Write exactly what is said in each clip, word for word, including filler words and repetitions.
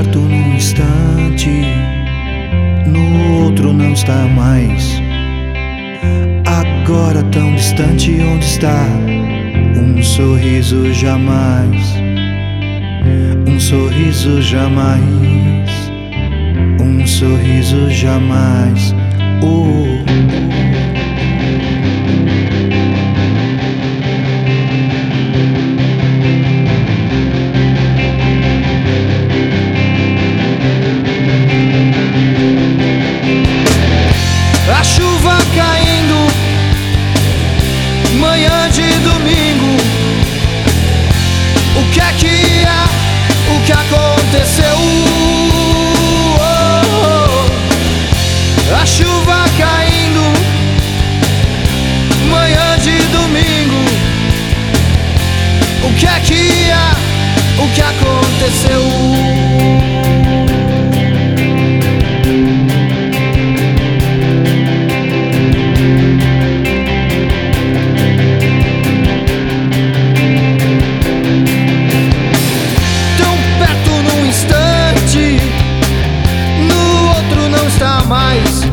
perto num instante, no outro não está mais. Agora tão distante, onde está? Um sorriso jamais, um sorriso jamais, um sorriso jamais. Oh. A chuva caindo, manhã de domingo. O que é que há? O que aconteceu? Oh, oh. A chuva caindo, manhã de domingo. O que é que há? O que aconteceu? Mais.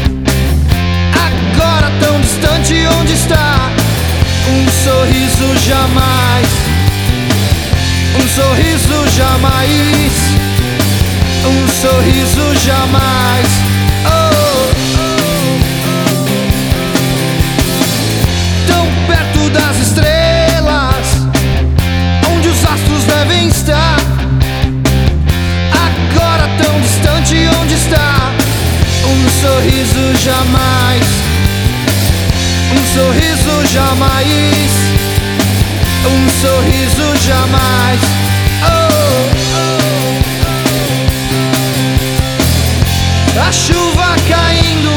Agora tão distante, onde está? Um sorriso jamais, um sorriso jamais, um sorriso jamais. Oh, oh. Tão perto das estrelas, onde os astros devem estar. Agora tão distante, onde está? Um sorriso jamais, um sorriso jamais, um sorriso jamais. Oh, oh. A chuva caindo,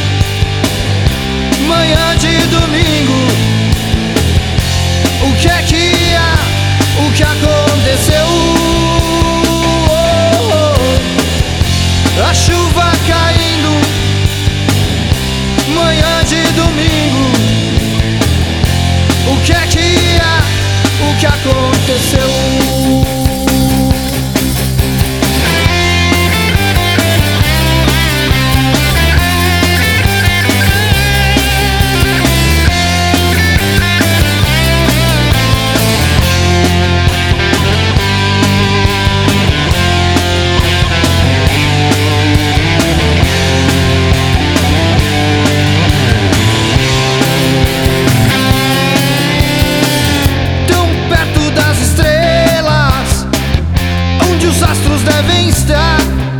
manhã de domingo. O que é que há? O que aconteceu? Oh, oh. A chuva caindo, manhã de domingo. O que é que há? O que aconteceu? Os astros devem estar.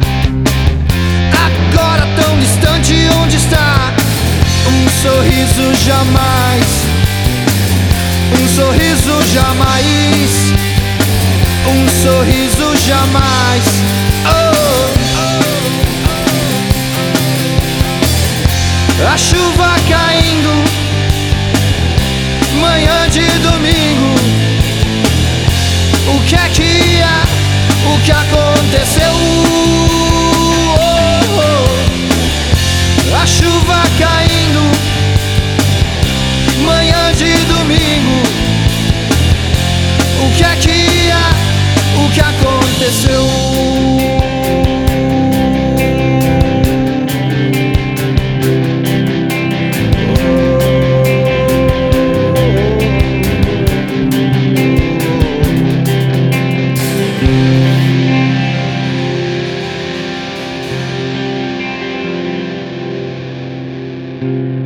Agora tão distante, onde está? Um sorriso jamais, um sorriso jamais, um sorriso jamais. Oh, oh. A chuva caindo, manhã de domingo. O que é que há? O que aconteceu? Oh, oh. A chuva caindo, manhã de domingo. O que é que há? O que aconteceu? Oh.